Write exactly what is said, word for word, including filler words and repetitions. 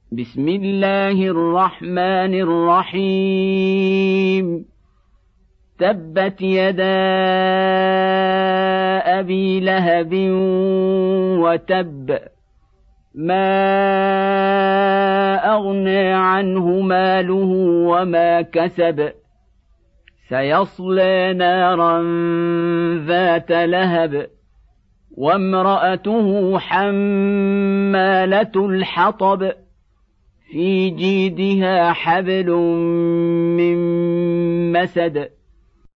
بسم الله الرحمن الرحيم تبت يدا أبي لهب وتب ما أغنى عنه ماله وما كسب سيصلى نارا ذات لهب وامرأته حمالة الحطب في جيدها حبل من مسد